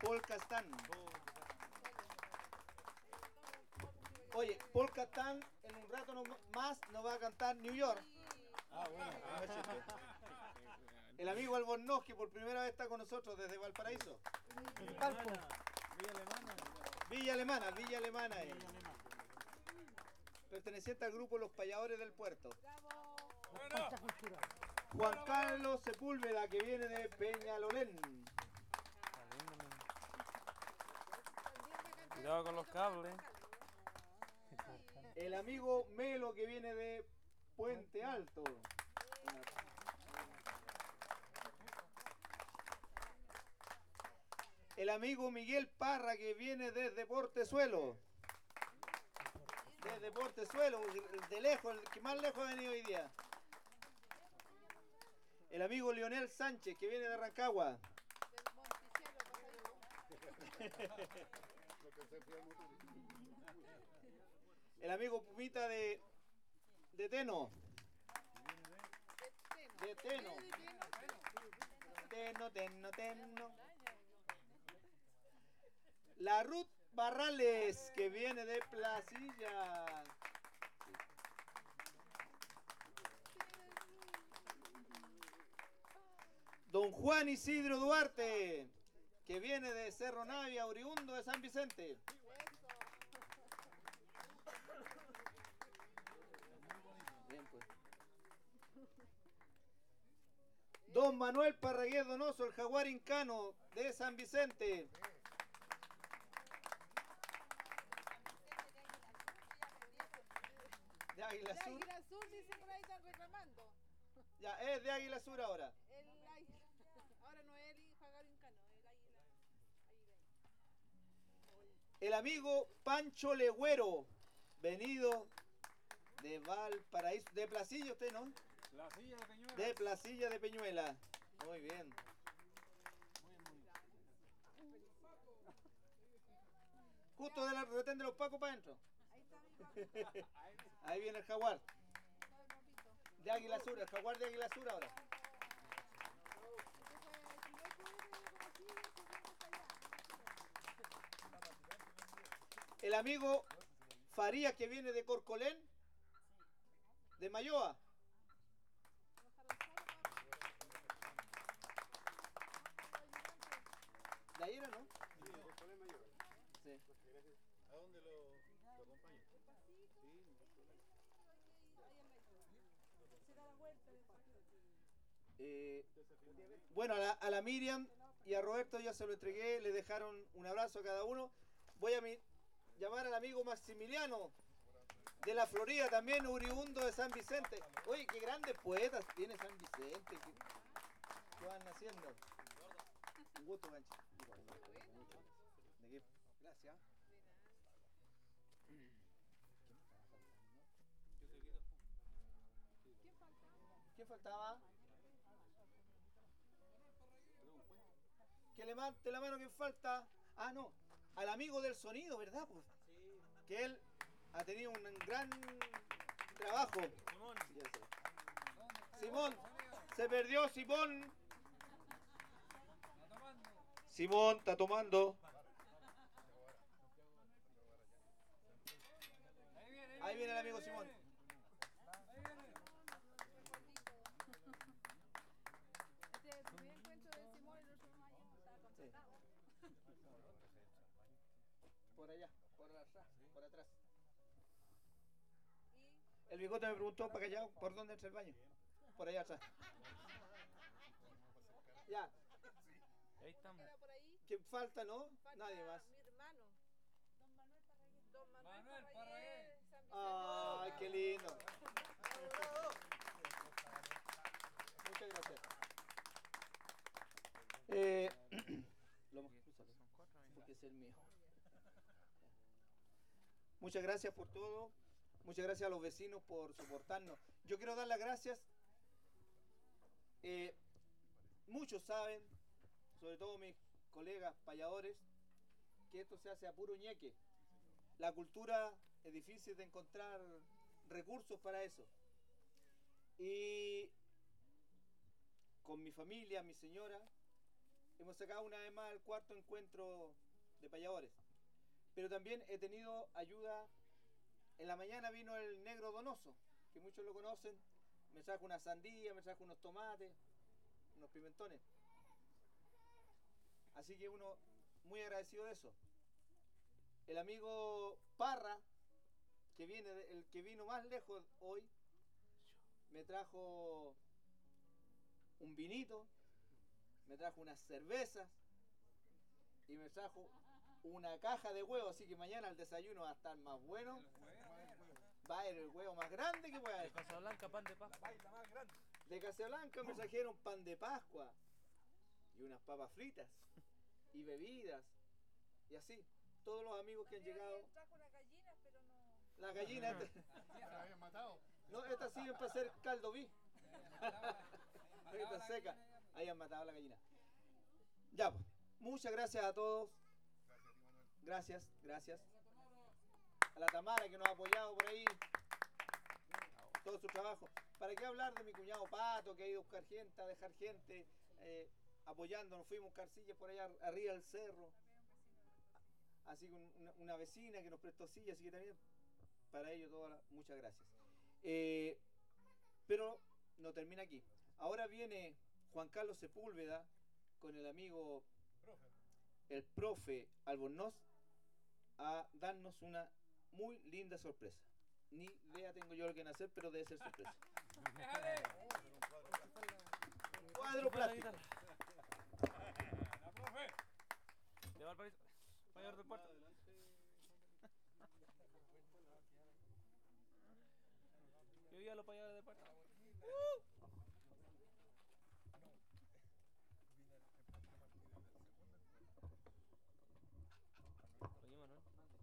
Polka Stan. Oye, Polka Stan en un rato más nos va a cantar New York. Ah, bueno. El amigo Albornoz, que por primera vez está con nosotros desde Valparaíso. Villa Alemana. Villa Alemana. Perteneciente al grupo Los Payadores del Puerto. Juan Carlos Sepúlveda, que viene de Peñalolén. Cuidado con los cables. El amigo Melo, que viene de Puente Alto. El amigo Miguel Parra, que viene desde Portezuelo. Desde Portezuelo, de lejos, el que más lejos ha venido hoy día. El amigo Leonel Sánchez, que viene de Rancagua. El amigo Pumita de Teno. De Teno. Teno. La Ruth Barrales, que viene de Placilla. Don Juan Isidro Duarte, que viene de Cerro Navia, oriundo de San Vicente. Bien, pues. Don Manuel Parragués Donoso, el jaguar incano de San Vicente. De Águila Sur. De Águila Sur, dice por ahí, están reclamando. Ya, es de Águila Sur ahora. Ahora no es el jaguar incano, el águila. El amigo Pancho Legüero, venido de Valparaíso, de Placilla usted, ¿no? Placilla de Peñuela. De Placilla de Peñuela. Muy bien. Justo de la retén de los Pacos para adentro. Ahí viene el jaguar. De Águila Sur, el jaguar de Águila Sur ahora. El amigo Farías, que viene de Corcolén, de Mayoa. ¿De ahí era, no? Sí, Corcolén Mayor. Sí. ¿A dónde lo acompaña? Sí. Bueno, a la Miriam y a Roberto ya se lo entregué, le dejaron un abrazo a cada uno. Voy a llamar al amigo Maximiliano de la Florida, también oriundo de San Vicente. Oye, qué grandes poetas tiene San Vicente. ¿Qué van haciendo? Un gusto, Gancho. ¿De qué? Gracias. ¿Quién faltaba? Que levante la mano, ¿quién falta? Ah, no, al amigo del sonido, ¿verdad? Pues, que él ha tenido un gran trabajo. Simón. Simón, se perdió Simón. Simón está tomando. Ahí viene el amigo Simón. El primer encuentro de Simón el otro año estaba contratado. Por allá, por atrás. El bigote me preguntó para allá, ¿por dónde entra el baño? Por allá atrás. Ya. Ahí estamos. ¿Quién falta, no? Falta Nadie más. Mi hermano. Don Manuel Manuel Parragués, San Vicente. Ay, qué lindo. Muchas gracias. Lo más cruzado, porque es el mío. Muchas gracias por todo. Muchas gracias a los vecinos por soportarnos. Yo quiero dar las gracias. Muchos saben, sobre todo mis colegas payadores, que esto se hace a puro ñeque. La cultura es difícil de encontrar recursos para eso. Y con mi familia, mi señora, hemos hemos sacado una vez más el cuarto encuentro de payadores. Pero también he tenido ayuda. En la mañana vino el negro Donoso, que muchos lo conocen. Me trajo una sandía, me trajo unos tomates, unos pimentones. Así que uno muy agradecido de eso. El amigo Parra, que viene, el que vino más lejos hoy, me trajo un vinito, me trajo unas cervezas y me trajo una caja de huevos, así que mañana el desayuno va a estar más bueno. Va a ser el huevo más grande que pueda haber. De Casablanca, pan de Pascua. De Casablanca me trajeron pan de Pascua y unas papas fritas y bebidas y así. Todos los amigos que han llegado. Trajo unas gallinas, pero no. Las gallinas. ¿Se la habían matado? No, estas sirven para hacer caldo vi. Esta seca. Ahí han matado a la gallina. Ya, pues. Muchas gracias a todos. Gracias, gracias. A la Tamara que nos ha apoyado por ahí. Todo su trabajo. ¿Para qué hablar de mi cuñado Pato que ha ido a buscar gente, a dejar gente apoyando? Nos fuimos a buscar sillas por allá arriba del cerro. Así que una vecina que nos prestó sillas, así que también para ello muchas gracias. Pero no termina aquí. Ahora viene Juan Carlos Sepúlveda con el amigo el profe Albornoz a darnos una muy linda sorpresa. Ni idea tengo yo lo que van a hacer, pero debe ser sorpresa. Cuadro plástico. La profe. De Valparaíso. Mayor del puerto. Yo vi a los payadores de puerto. Oye, Manuel.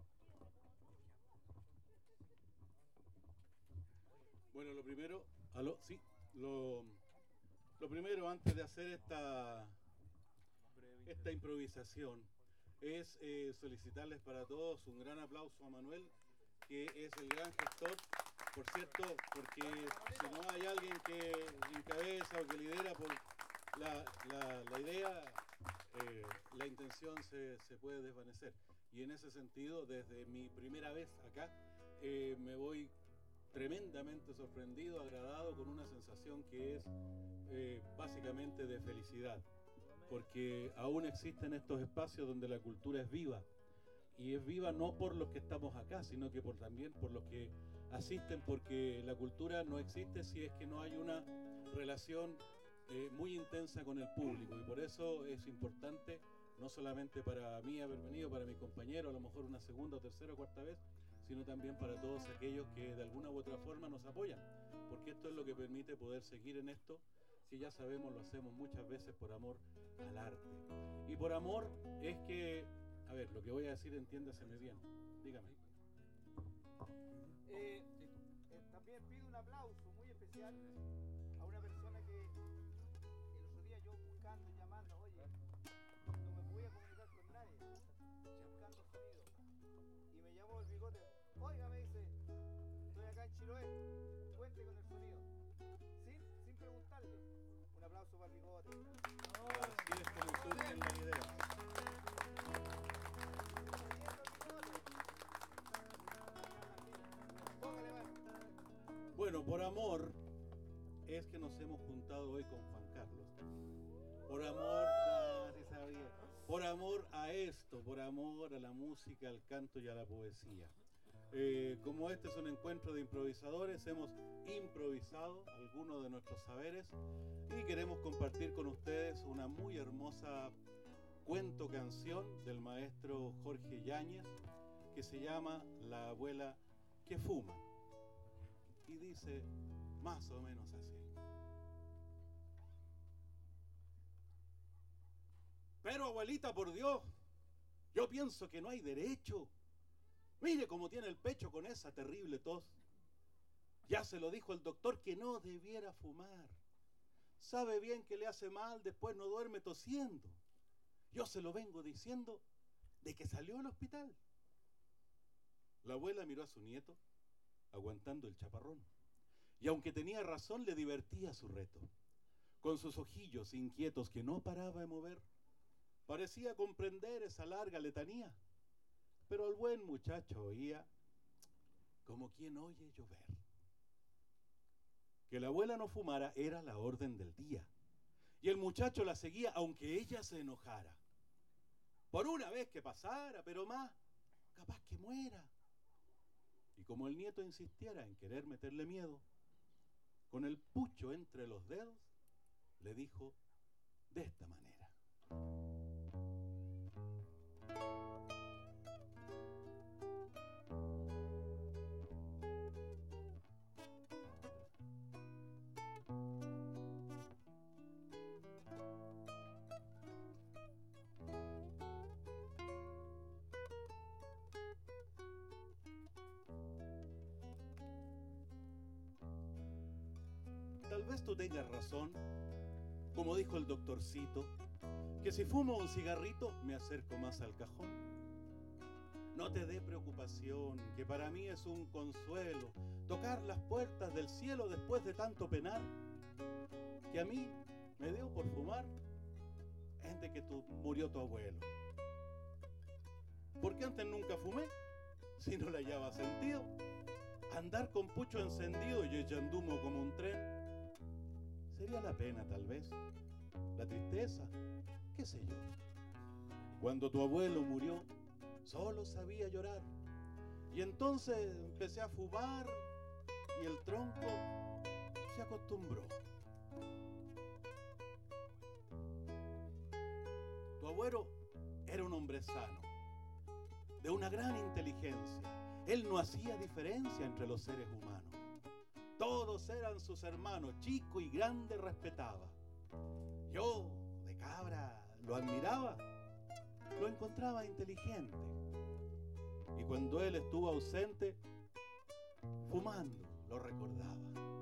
Bueno, lo primero, sí, lo primero antes de hacer esta improvisación es solicitarles para todos un gran aplauso a Manuel, que es el gran gestor, por cierto, porque si no hay alguien que encabeza o que lidera por la idea, la intención se puede desvanecer. Y en ese sentido, desde mi primera vez acá, me voy tremendamente sorprendido, agradado, con una sensación que es básicamente de felicidad, porque aún existen estos espacios donde la cultura es viva, y es viva no por los que estamos acá, sino que también por los que asisten, porque la cultura no existe si es que no hay una relación muy intensa con el público, y por eso es importante, no solamente para mí haber venido, para mis compañeros, a lo mejor una segunda, tercera o cuarta vez, sino también para todos aquellos que de alguna u otra forma nos apoyan, porque esto es lo que permite poder seguir en esto. Si ya sabemos, lo hacemos muchas veces por amor al arte. Y por amor es que, a ver, lo que voy a decir, entiéndaseme bien. Dígame. También pido un aplauso muy especial a una persona que el otro día yo buscando, llamando, oye, no me podía comunicar con nadie, buscando sonido. Y me llamó el bigote, oiga, me dice, estoy acá en Chiloé, cuente con el sonido. Sin preguntarle. Un aplauso para el bigote. Así es como surgen las ideas. Bueno, por amor es que nos hemos juntado hoy con Juan Carlos. Por amor, sí sabía. Por amor a esto, por amor a la música, al canto y a la poesía. Como este es un encuentro de improvisadores, hemos improvisado algunos de nuestros saberes y queremos compartir con ustedes una muy hermosa cuento canción del maestro Jorge Yáñez que se llama La abuela que fuma, y dice más o menos así. Pero abuelita, por Dios, yo pienso que no hay derecho. Mire cómo tiene el pecho con esa terrible tos. Ya se lo dijo el doctor que no debiera fumar. Sabe bien que le hace mal, después no duerme tosiendo. Yo se lo vengo diciendo de que salió al hospital. La abuela miró a su nieto, aguantando el chaparrón. Y aunque tenía razón, le divertía su reto. Con sus ojillos inquietos que no paraba de mover, Parecía comprender esa larga letanía, pero el buen muchacho oía como quien oye llover. Que la abuela no fumara era la orden del día, y el muchacho la seguía aunque ella se enojara. Por una vez que pasara, pero más, capaz que muera. Y como el nieto insistiera en querer meterle miedo, con el pucho entre los dedos, le dijo de esta manera. Tal vez tú tengas razón, como dijo el doctorcito, que si fumo un cigarrito me acerco más al cajón. No te dé preocupación, que para mí es un consuelo tocar las puertas del cielo después de tanto penar. Que a mí me dio por fumar es de que murió tu abuelo. Porque antes nunca fumé, si no le hallaba sentido. Andar con pucho encendido y echando humo como un tren. Sería la pena, tal vez, la tristeza, qué sé yo. Cuando tu abuelo murió, solo sabía llorar. Y entonces empecé a fumar y el tronco se acostumbró. Tu abuelo era un hombre sano, de una gran inteligencia. Él no hacía diferencia entre los seres humanos. Todos eran sus hermanos, chico y grande respetaba. Yo, de cabra, lo admiraba, lo encontraba inteligente. Y cuando él estuvo ausente, fumando, lo recordaba.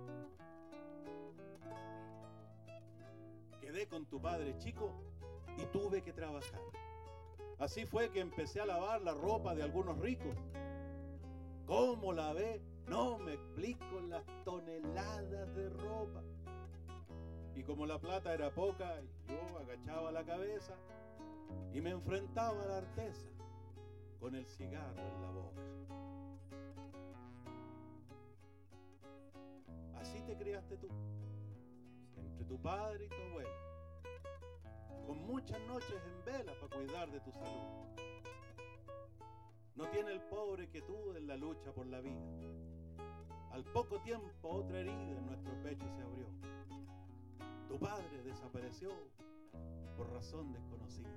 Quedé con tu padre chico y tuve que trabajar. Así fue que empecé a lavar la ropa de algunos ricos. ¿Cómo lavé? No me explico las toneladas de ropa. Y como la plata era poca, yo agachaba la cabeza y me enfrentaba a la artesa con el cigarro en la boca. Así te criaste tú, entre tu padre y tu abuelo, con muchas noches en vela para cuidar de tu salud. No tiene el pobre que tú en la lucha por la vida. Al poco tiempo otra herida en nuestro pecho se abrió. Tu padre desapareció por razón desconocida.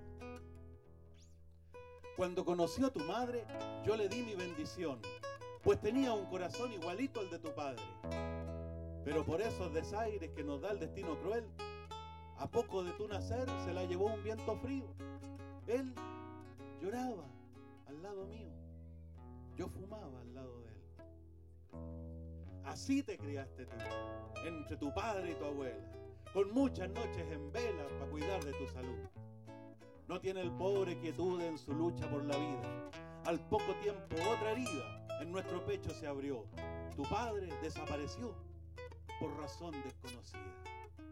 Cuando conoció a tu madre, yo le di mi bendición, pues tenía un corazón igualito al de tu padre. Pero por esos desaires que nos da el destino cruel, a poco de tu nacer se la llevó un viento frío. Él lloraba al lado mío, yo fumaba al lado de él. Así te criaste tú, entre tu padre y tu abuela, con muchas noches en vela para cuidar de tu salud. No tiene el pobre quietud en su lucha por la vida. Al poco tiempo otra herida en nuestro pecho se abrió. Tu padre desapareció por razón desconocida.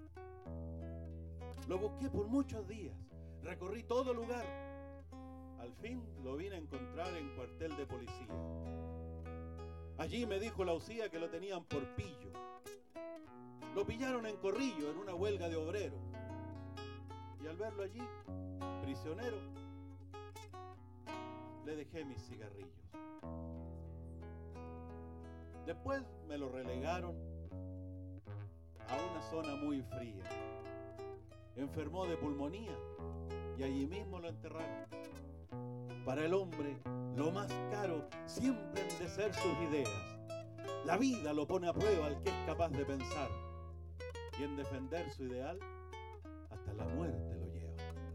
Lo busqué por muchos días, recorrí todo lugar. Al fin lo vine a encontrar en cuartel de policía. Allí me dijo la UCIA que lo tenían por pillo. Lo pillaron en Corrillo en una huelga de obreros. Y al verlo allí, prisionero, le dejé mis cigarrillos. Después me lo relegaron a una zona muy fría. Enfermó de pulmonía y allí mismo lo enterraron. Para el hombre, lo más caro siempre han de ser sus ideas. La vida lo pone a prueba al que es capaz de pensar. Y en defender su ideal, hasta la muerte lo lleva.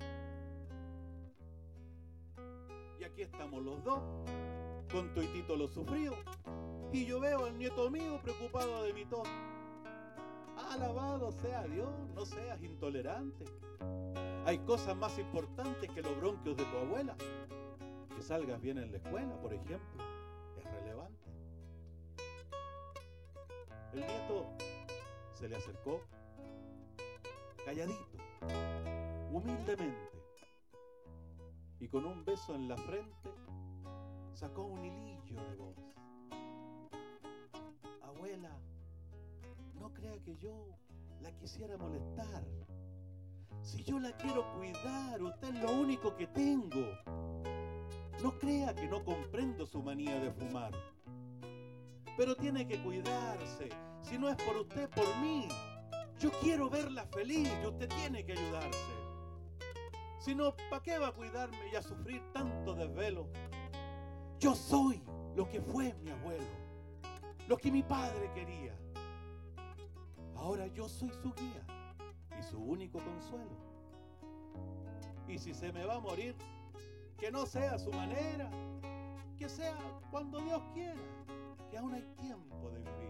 Y aquí estamos los dos, con tuitito lo sufrió. Y yo veo al nieto mío preocupado de mi tos. Alabado sea Dios, no seas intolerante. Hay cosas más importantes que los bronquios de tu abuela. Que salgas bien en la escuela, por ejemplo, es relevante. El nieto se le acercó, calladito, humildemente, y con un beso en la frente sacó un hilillo de voz. Abuela, no crea que yo la quisiera molestar. Si yo la quiero cuidar, usted es lo único que tengo. No crea que no comprendo su manía de fumar. Pero tiene que cuidarse. Si no es por usted, por mí. Yo quiero verla feliz y usted tiene que ayudarse. Si no, ¿para qué va a cuidarme y a sufrir tanto desvelo? Yo soy lo que fue mi abuelo, lo que mi padre quería. Ahora yo soy su guía y su único consuelo. Y si se me va a morir, que no sea a su manera, que sea cuando Dios quiera, que aún hay tiempo de vivir.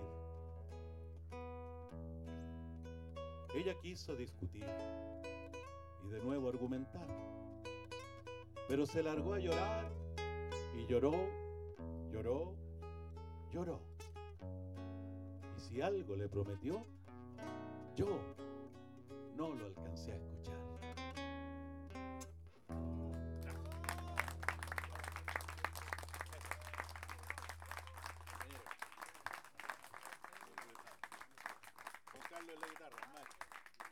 Ella quiso discutir y de nuevo argumentar, pero se largó a llorar y lloró, lloró, lloró. Y si algo le prometió, yo no lo alcancé a escuchar. Juan Carlos en la guitarra, maestro.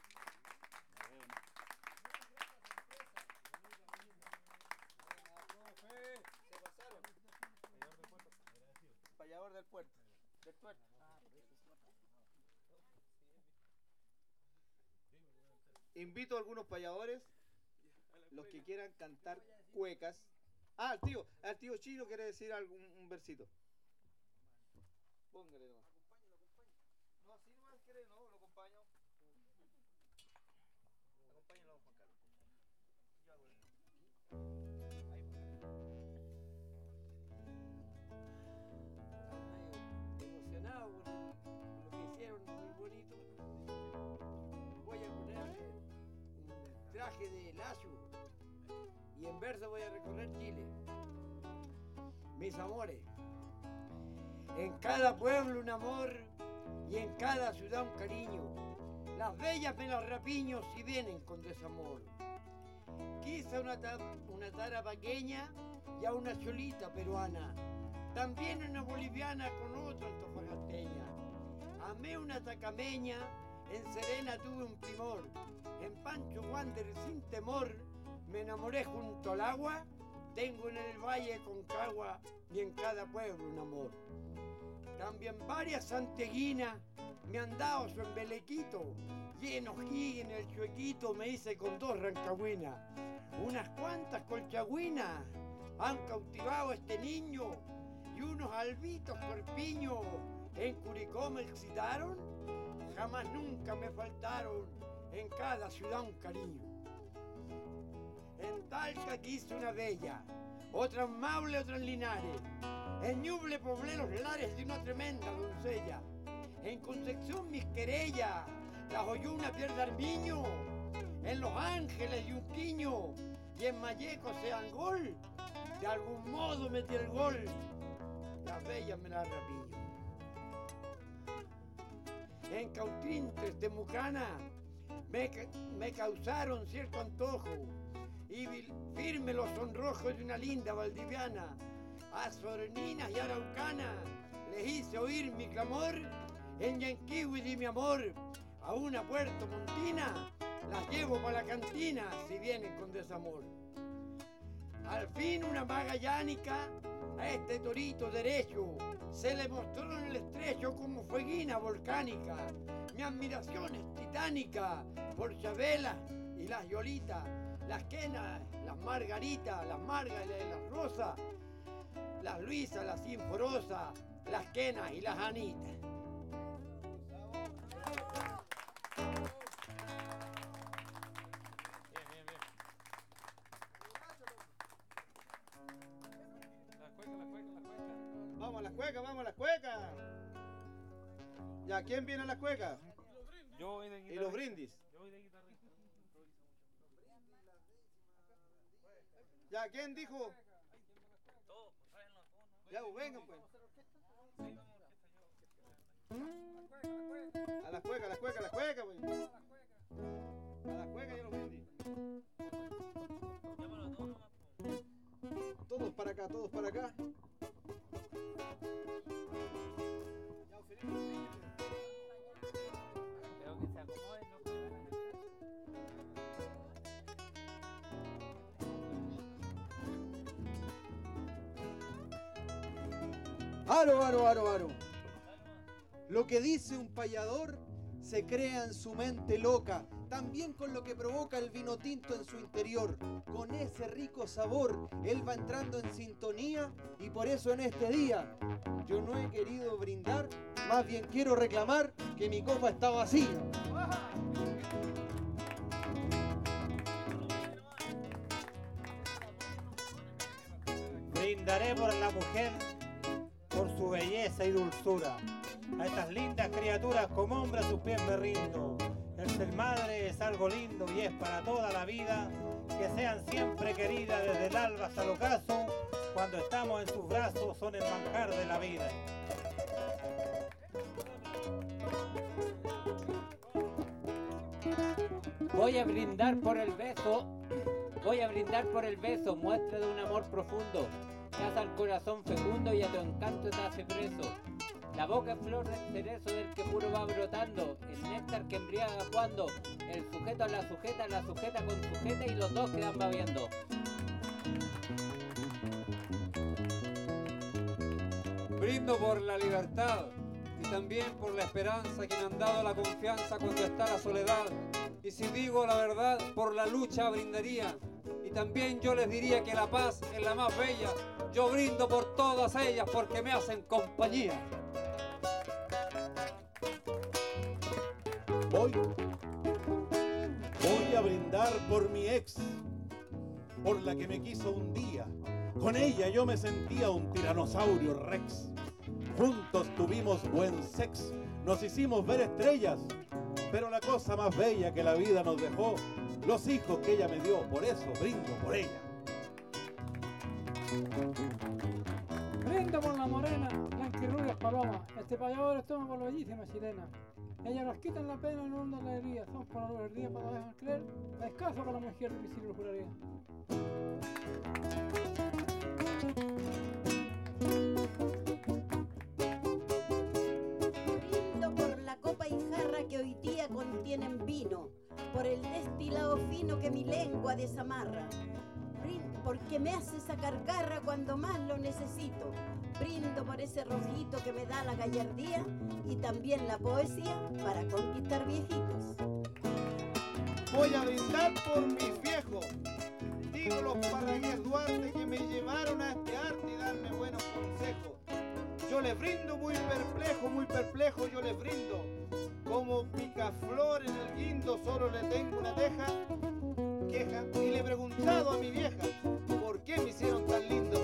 Se pasaron. Payador del puerto. Del puerto. Invito a algunos payadores, los que quieran cantar cuecas. Al tío Chino quiere decir un versito. Póngale nomás. No, así nomás quiere, no, lo acompaño. Acompáñalo, Juan Carlos. Yo hago Emocionado por lo que hicieron, muy bonito. Voy a ponerle un traje de lazo y en verso voy a recorrer Chile. Mis amores, en cada pueblo un amor y en cada ciudad un cariño. Las bellas me las rapiño si vienen con desamor. Quise una tara pequeña y a una cholita peruana. También una boliviana con otra antofagasteña. Amé una tacameña, en Serena tuve un primor. En Pancho Wander sin temor, me enamoré junto al agua. Tengo en el valle Concagua y en cada pueblo un amor. También varias santeguinas me han dado su embelequito. Y en Ojí, en el Chuequito, me hice con 2 rancagüinas. Unas cuantas colchagüinas han cautivado a este niño. Y unos albitos corpiños en Curicó me excitaron. Jamás nunca me faltaron en cada ciudad un cariño. En Talca quise una bella, otra en Maule, otra en Linares. En Ñuble poblé los lares de una tremenda doncella. En Concepción mis querellas, las oyó una Pierre Armiño. En Los Ángeles y un quiño, y en Malleco sean gol. De algún modo metí el gol, las bellas me las rapillo. En Cautrintes, Temucana, me causaron cierto antojo. Y firme los sonrojos de una linda valdiviana. A Sorninas y Araucana les hice oír mi clamor. En Yanquiwi di mi amor a una Puerto Montina. Las llevo para la cantina si vienen con desamor. Al fin una magallánica a este torito derecho se le mostró en el estrecho como fueguina volcánica. Mi admiración es titánica por Chabela y las Yolitas, las Quenas, las Margaritas, las Margas y las Rosas, las Luisas, las Sinforosas, las Quenas y las Anitas. Bien, bien, bien. Vamos a las cuecas, vamos a las cuecas. Ya, ¿quién viene a las cuecas? Yo voy de Y guitarrista. los brindis. Yo voy de guitarrista. Ya, ¿quién dijo? Todos, pues tráenlo a todos, ¿no? Ya, pues, vengan pues. Sí, vamos, A las cuecas, a las cuecas, a las cuecas, pues. A las cuecas y a los brindis. llámalo a todos nomás, pues. acá, todos para acá. Creo que se acomoden los que van a cantar. Aro. Lo que dice un payador se crea en su mente loca, también con lo que provoca el vino tinto en su interior. Con ese rico sabor, él va entrando en sintonía y por eso en este día yo no he querido brindar, más bien quiero reclamar que mi copa está vacía. Brindaré por la mujer, por su belleza y dulzura. A estas lindas criaturas como hombre a sus pies me rindo. El ser madre es algo lindo y es para toda la vida. Que sean siempre queridas desde el alba hasta el ocaso. Cuando estamos en sus brazos son el manjar de la vida. Voy a brindar por el beso. Voy a brindar por el beso, muestra de un amor profundo. Te hace al corazón fecundo y a tu encanto te hace preso. La boca es flor del cerezo del que puro va brotando. El néctar que embriaga cuando el sujeto a la sujeta con sujeta y los dos quedan babeando. Brindo por la libertad y también por la esperanza que me han dado la confianza cuando está la soledad. Y si digo la verdad, por la lucha brindaría. Y también yo les diría que la paz es la más bella. Yo brindo por todas ellas porque me hacen compañía. Voy a brindar por mi ex, por la que me quiso un día. Con ella yo me sentía un tiranosaurio rex. Juntos tuvimos buen sex, nos hicimos ver estrellas. Pero la cosa más bella que la vida nos dejó, los hijos que ella me dio, por eso brindo por ella. Brindo por la morena, blanquirrubias palomas. Este payador toma por la bellísima chilena. Ellas nos quitan la pena y no nos da alegría. Son por la verdad para dejar creer. Escaso para la mujer de mi lo juraría. Brindo por la copa y jarra que hoy día contienen vino, por el destilado fino que mi lengua desamarra. Porque me hace sacar garra cuando más lo necesito. Brindo por ese rojito que me da la gallardía y también la poesía para conquistar viejitos. Voy a brindar por mis viejos. Digo los Parragués Duarte que me llevaron a este arte y darme buenos consejos. Yo les brindo muy perplejo, yo les brindo. Como picaflor en el guindo solo le tengo una queja. Y le he preguntado a mi vieja, ¿por qué me hicieron tan lindo?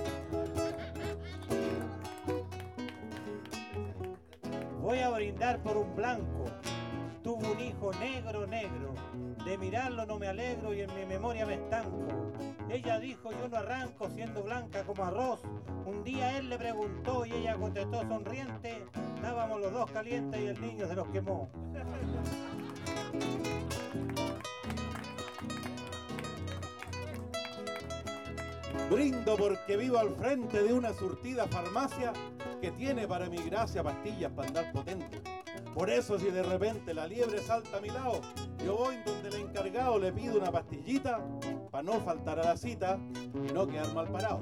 Voy a brindar por un blanco. Tuvo un hijo negro. De mirarlo no me alegro y en mi memoria me estanco. Ella dijo, yo no arranco siendo blanca como arroz. Un día él le preguntó y ella contestó sonriente. Estábamos los dos calientes y el niño se los quemó. Brindo porque vivo al frente de una surtida farmacia que tiene para mi gracia pastillas para andar potente. Por eso si de repente la liebre salta a mi lado, yo voy donde el encargado le pido una pastillita para no faltar a la cita y no quedar mal parado.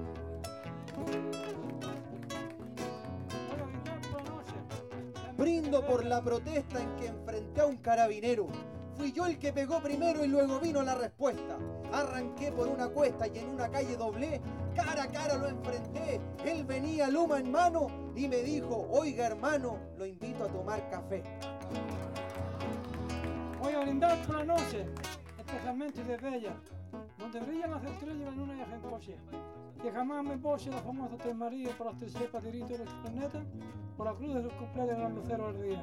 Brindo por la protesta en que enfrenté a un carabinero. Fui yo el que pegó primero y luego vino la respuesta. Arranqué por una cuesta y en una calle doblé. Cara a cara lo enfrenté. Él venía luma en mano y me dijo, oiga hermano, lo invito a tomar café. Voy a brindar por la noche, especialmente desde ella, donde brillan las estrellas y la luna y el coche. Que jamás me boche los famosos tres maridos por los tercer patiritos del planeta, por la cruz de los cumpleaños del lucero del día.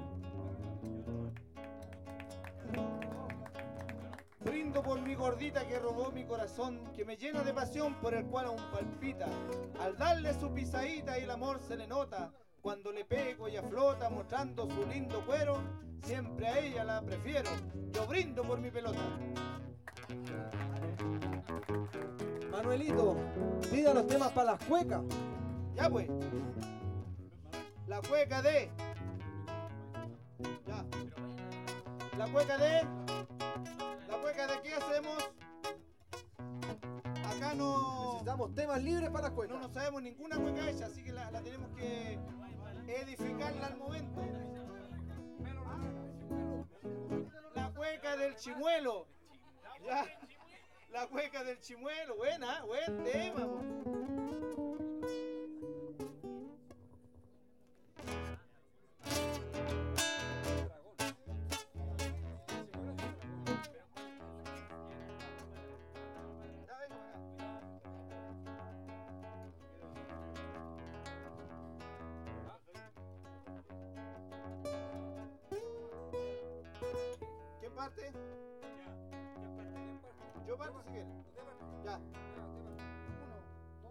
Brindo por mi gordita que robó mi corazón, que me llena de pasión por el cual aún palpita. Al darle su pisadita y el amor se le nota, cuando le pego ella flota mostrando su lindo cuero, siempre a ella la prefiero, yo brindo por mi pelota. Manuelito, pida los temas para las cuecas. Ya pues. La cueca de. Ya. La cueca de. La cueca de qué hacemos. Acá no. Necesitamos temas libres para las cuecas. No nos sabemos ninguna cueca hecha, así que la tenemos que edificarla al momento. La cueca del chimuelo. Ya. La cueca del chimuelo. Buena, buen tema. ¿Quién parte? Yo parto si quieres. Ya. 1, 2,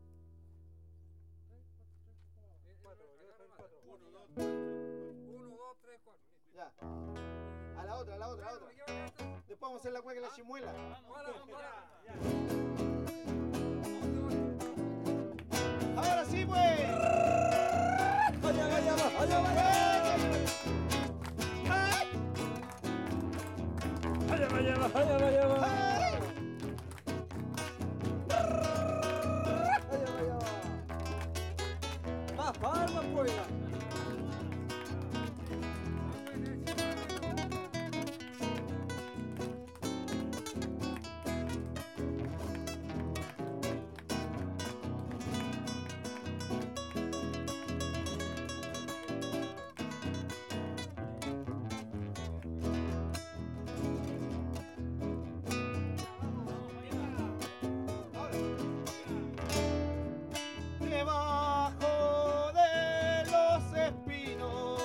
3, 4. ya. A la otra, a la otra, a la otra. Después vamos a hacer la cueca de la chimuela. Ahora sí, pues. Vaya, vaya, vaya, vaya. Vaya, vaya, vaya, vaya, vaya. Más palmas, pues. Debajo de los espinos,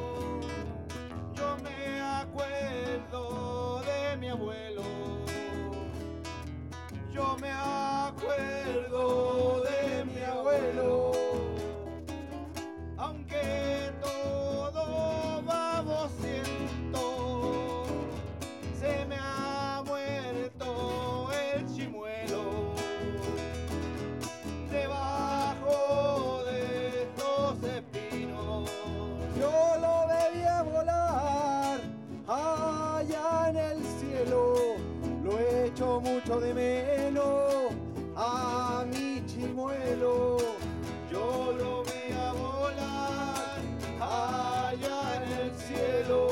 yo me acuerdo de mi abuelo. Yo me acuerdo de mi abuelo. Aunque todo va bociento, se me ha muerto el chimuelo. Debajo de estos espinos, Yo lo veía volar allá en el cielo. Lo echo mucho de menos a mi chimuelo. yo lo veía volar allá en el cielo.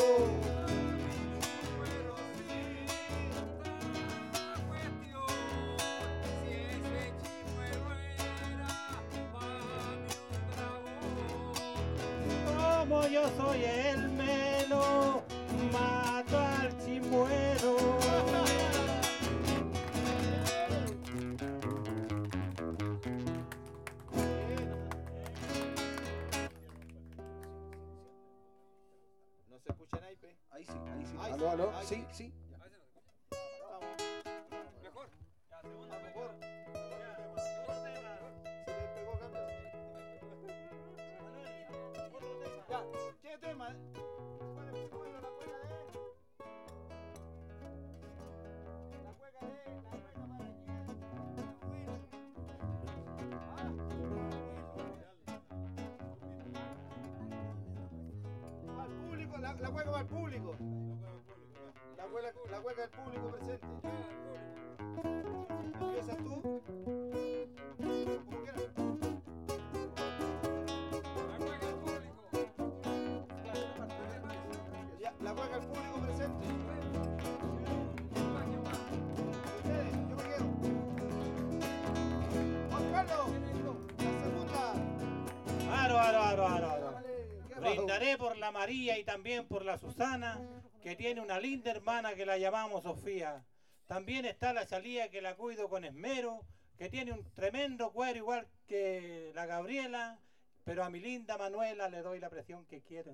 Como yo soy el melo, mato al chimuelo. ¿No se escucha naipe? Ahí sí, ahí sí. Ahí Aló, sí, aló. ahí Sí, sí. Vamos. Mejor. Mejor. Se le pegó, cambio. Ya, ¿qué tema? ¿Cuál es el chimuelo? La cueca de. La cueca de. La cueca para quién. Al público, la cueca para el público. La cueca del público presente. ¿Empiezas tú? Como quieras. Ya, la cueca del público presente. Ustedes, yo me quedo. Juan Carlos, la segunda. Aro. Brindaré por la María y también por la Susana, que tiene una linda hermana que la llamamos Sofía. También está la Chalía, que la cuido con esmero, que tiene un tremendo cuero igual que la Gabriela, pero a mi linda Manuela le doy la presión que quiero.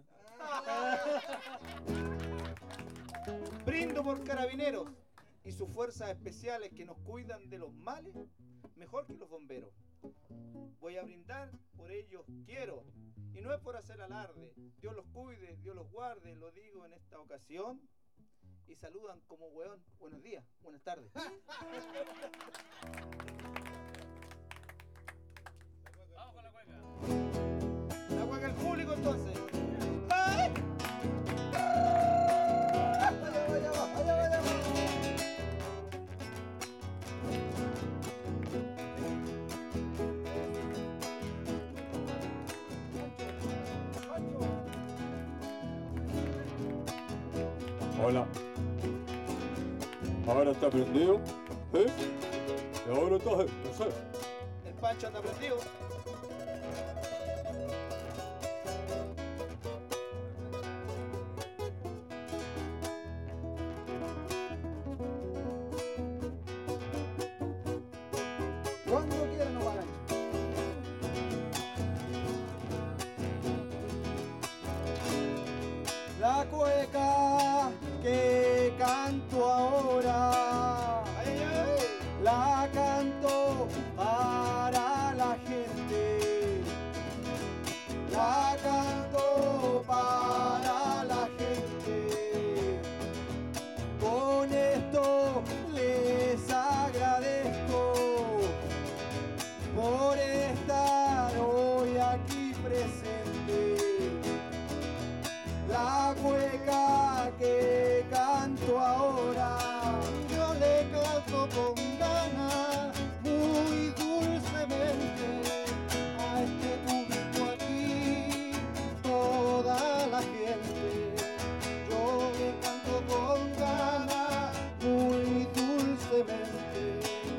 Brindo por carabineros y sus fuerzas especiales que nos cuidan de los males mejor que los bomberos. Voy a brindar, por ellos quiero. Y no es por hacer alarde. Dios los cuide, Dios los guarde, lo digo en esta ocasión. Y saludan como hueón. Buenos días, buenas tardes. Hola. Ahora está prendido. ¿Eh? Y ahora está, no sé. El Pancho anda prendido. Cuando quieran no van. La cueca que canto ahora, la canto para la gente, la canto para la gente. Con esto les agradezco por estar hoy aquí presente. La cueca que canto ahora, yo le canto con ganas, muy dulcemente, a este público aquí, toda la gente. Yo le canto con ganas, muy dulcemente.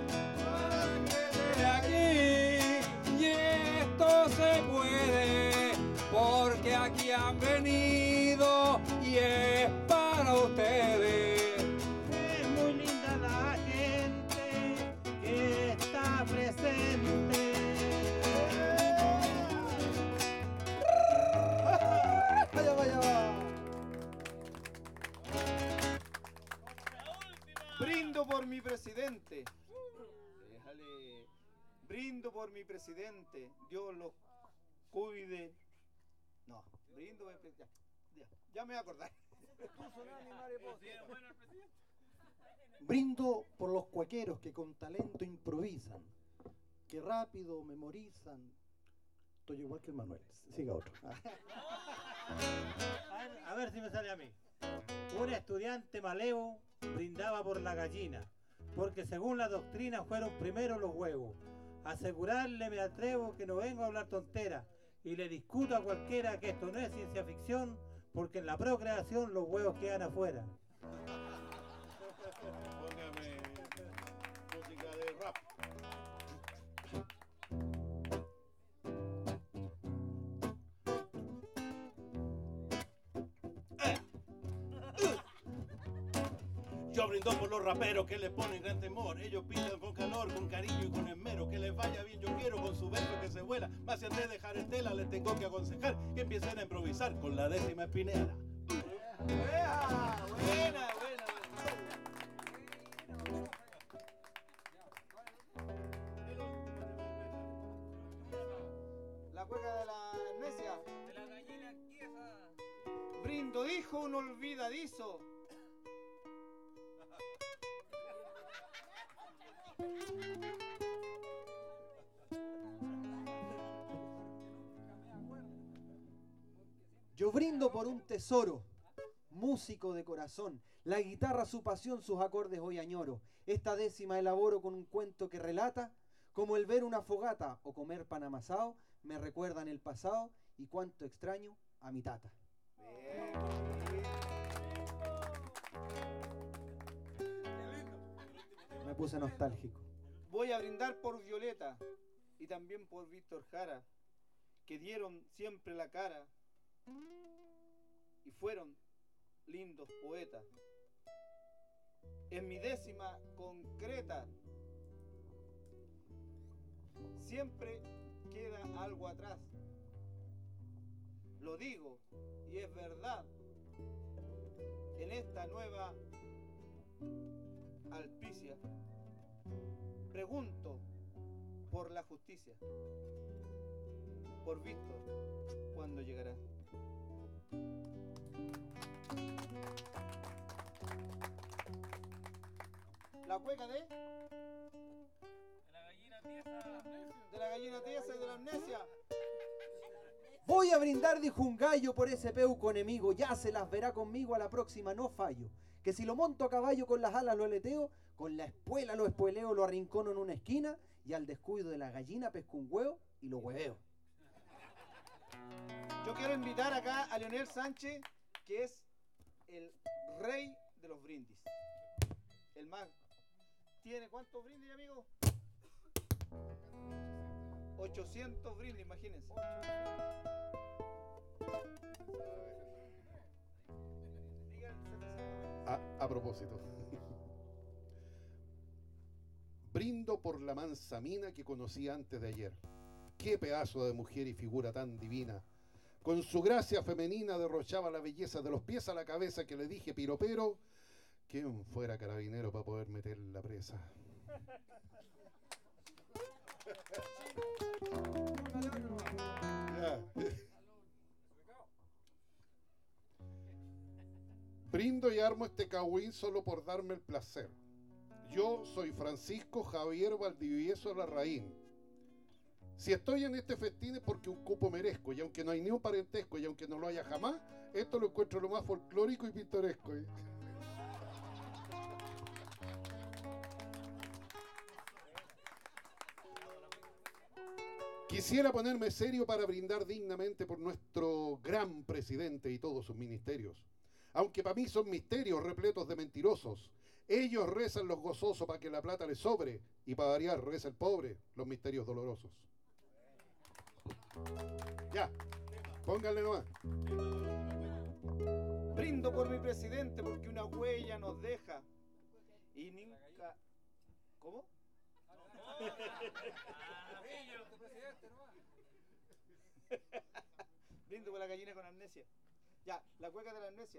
De aquí y esto se puede porque aquí han venido y es para ustedes. Es muy linda la gente que está presente. Vaya, vaya, vaya. Brindo por mi presidente. Déjale. Brindo por mi presidente. Dios lo cuide. No, brindo por mi presidente. Ya me voy a acordar. Brindo por los cuequeros que con talento improvisan, que rápido memorizan. Estoy igual que el Manuel. Siga otro. A ver si me sale a mí. Un estudiante malevo brindaba por la gallina, porque según la doctrina fueron primero los huevos. Asegurarle me atrevo que no vengo a hablar tontera y le discuto a cualquiera que esto no es ciencia ficción, porque en la procreación los huevos quedan afuera. Póngame música de rap. Yo brindo por los raperos que les ponen gran temor. Ellos pintan con calor, con cariño y con esmero. Que les vaya bien, yo quiero con su verso que se vuela. Más si antes de dejar estela les tengo que aconsejar que empiecen a improvisar con la 10ª espinera. Buena, buena, buena. La cueca de la amnesia. De la gallina quiesa. Brindo, dijo un olvidadizo. Yo brindo por un tesoro, músico de corazón. La guitarra su pasión, sus acordes hoy añoro. Esta 10ª elaboro con un cuento que relata como el ver una fogata o comer pan amasado me recuerdan el pasado y cuánto extraño a mi tata. Me puse nostálgico. Voy a brindar por Violeta y también por Víctor Jara, que dieron siempre la cara y fueron lindos poetas. En mi 10ª concreta siempre queda algo atrás. Lo digo y es verdad. En esta nueva alpicia pregunto por la justicia, por Víctor, ¿cuándo llegará? La cueca de la gallina tiesa. de la gallina tiesa y de la amnesia. Voy a brindar, dijo un gallo, por ese peuco enemigo. Ya se las verá conmigo, a la próxima no fallo. Que si lo monto a caballo con las alas lo aleteo, con la espuela lo espueleo, lo arrincono en una esquina y al descuido de la gallina pesco un huevo y lo hueveo. Yo quiero invitar acá a Leonel Sánchez, que es el rey de los brindis. El más. ¿Tiene cuántos brindis, amigo? 800 brindis, imagínense. A propósito. Brindo por la mansa mina que conocí antes de ayer. Qué pedazo de mujer y figura tan divina. Con su gracia femenina derrochaba la belleza de los pies a la cabeza que le dije piropero. ¿Quién fuera carabinero para poder meter la presa? Ya. Brindo y armo este cagüín solo por darme el placer. Yo soy Francisco Javier Valdivieso Larraín. Si estoy en este festín es porque un cupo merezco, y aunque no hay ni un parentesco, y aunque no lo haya jamás, esto lo encuentro lo más folclórico y pintoresco. Quisiera ponerme serio para brindar dignamente por nuestro gran presidente y todos sus ministerios. Aunque para mí son misterios repletos de mentirosos. Ellos rezan los gozosos para que la plata les sobre, y para variar reza el pobre los misterios dolorosos. Ya, pónganle nomás. Brindo por mi presidente porque una huella nos deja y nunca... ¿Cómo? Brindo por la gallina con amnesia. Ya, la cueca de la amnesia.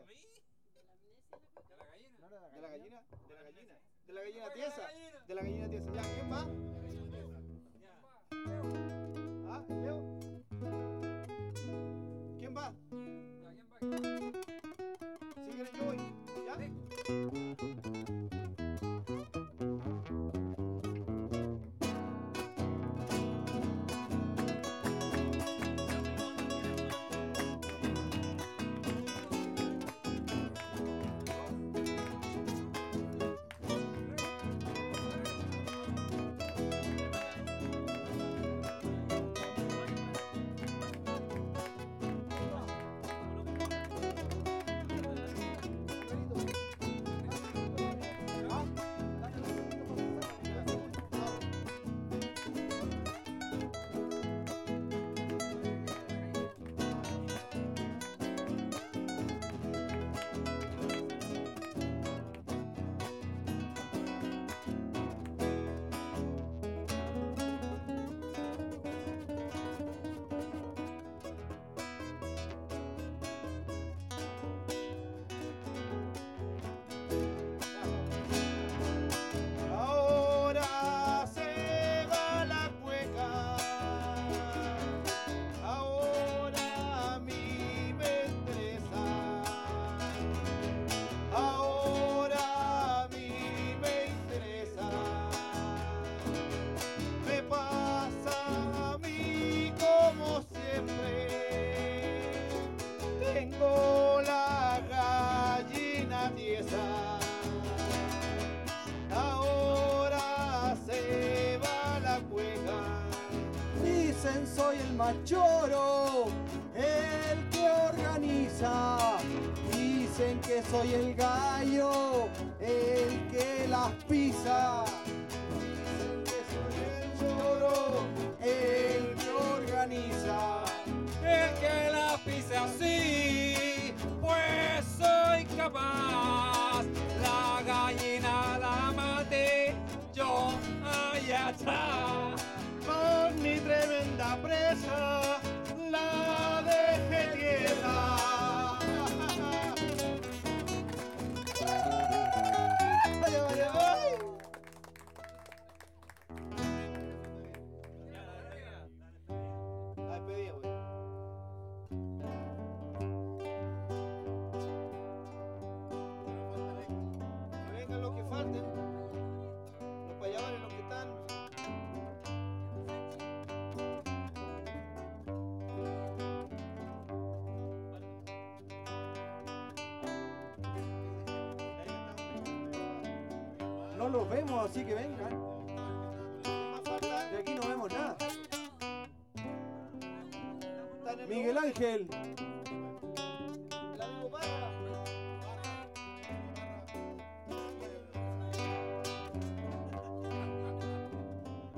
¿De la gallina? ¿De la gallina? ¿De la gallina tiesa? ¿De la gallina tiesa? Ya, ¿quién va? ¿Ah? ¿Leo? ¿Quién va? Si quieren yo voy. ¿Ya? Soy el machoro, el que organiza. Dicen que soy el gallo, el que las pisa. Dicen que soy el choro, el que organiza. El que las pisa así, pues soy capaz. La gallina la maté yo allá atrás. Con mi tremenda presa la dejé tiesa. Vaya, vaya, vaya. La despedida, güey. Que vengan los que falten. Los payadores, los que están. No los vemos, así que vengan. De aquí no vemos nada. Miguel Ángel. El amigo Parra.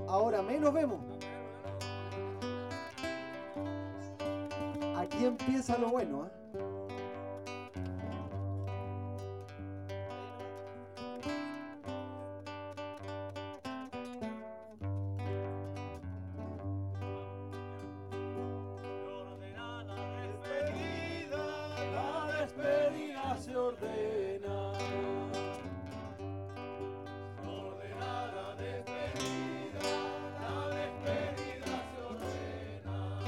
ahora menos vemos. Aquí empieza lo bueno, ¿eh? La despedida se ordena. Ordena la despedida se ordena.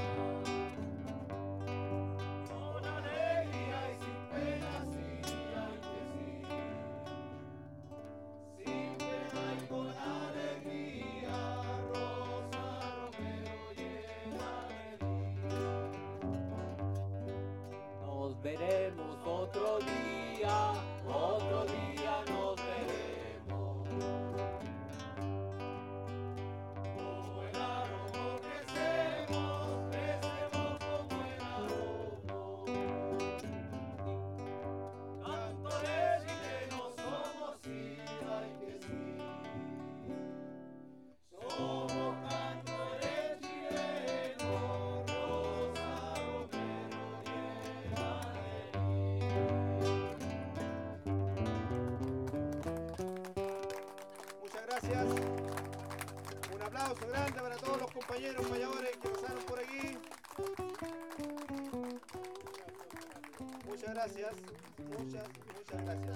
Con alegría y sin pena, sí, hay que sí. Sin pena y con alegría, Rosa Romero llena de Nos veremos otro día nos veremos. Como el árbol crecemos, crecemos como el árbol. Cantores chilenos somos, sí, ay que sí. Somos cantores chilenos, Rosa Romero llena Muchas gracias. Un aplauso grande para todos los compañeros mayores que pasaron por aquí. Muchas gracias. Muchas gracias.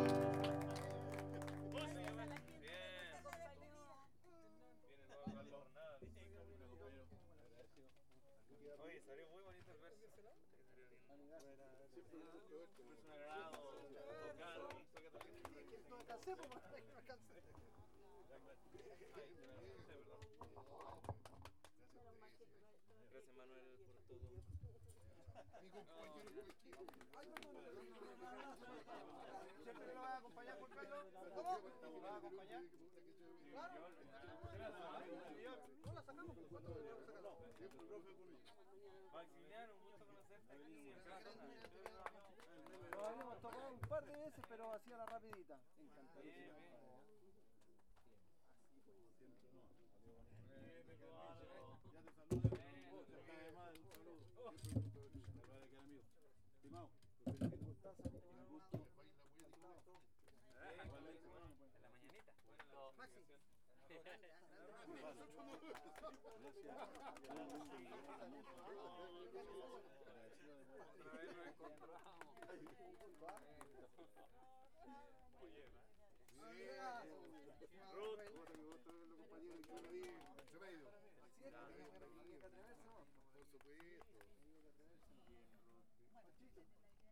Oye, salió muy bonito el verso. Gracias, Manuel, por todo. ¿Siempre lo vas a acompañar, Juan Carlos? ¿Cómo? ¿Lo vas a acompañar? No la sacamos. Maximiliano, un gusto conocerte aquí en Lo habíamos tocado un par de veces, pero hacía la rapidita. Encantadísimo.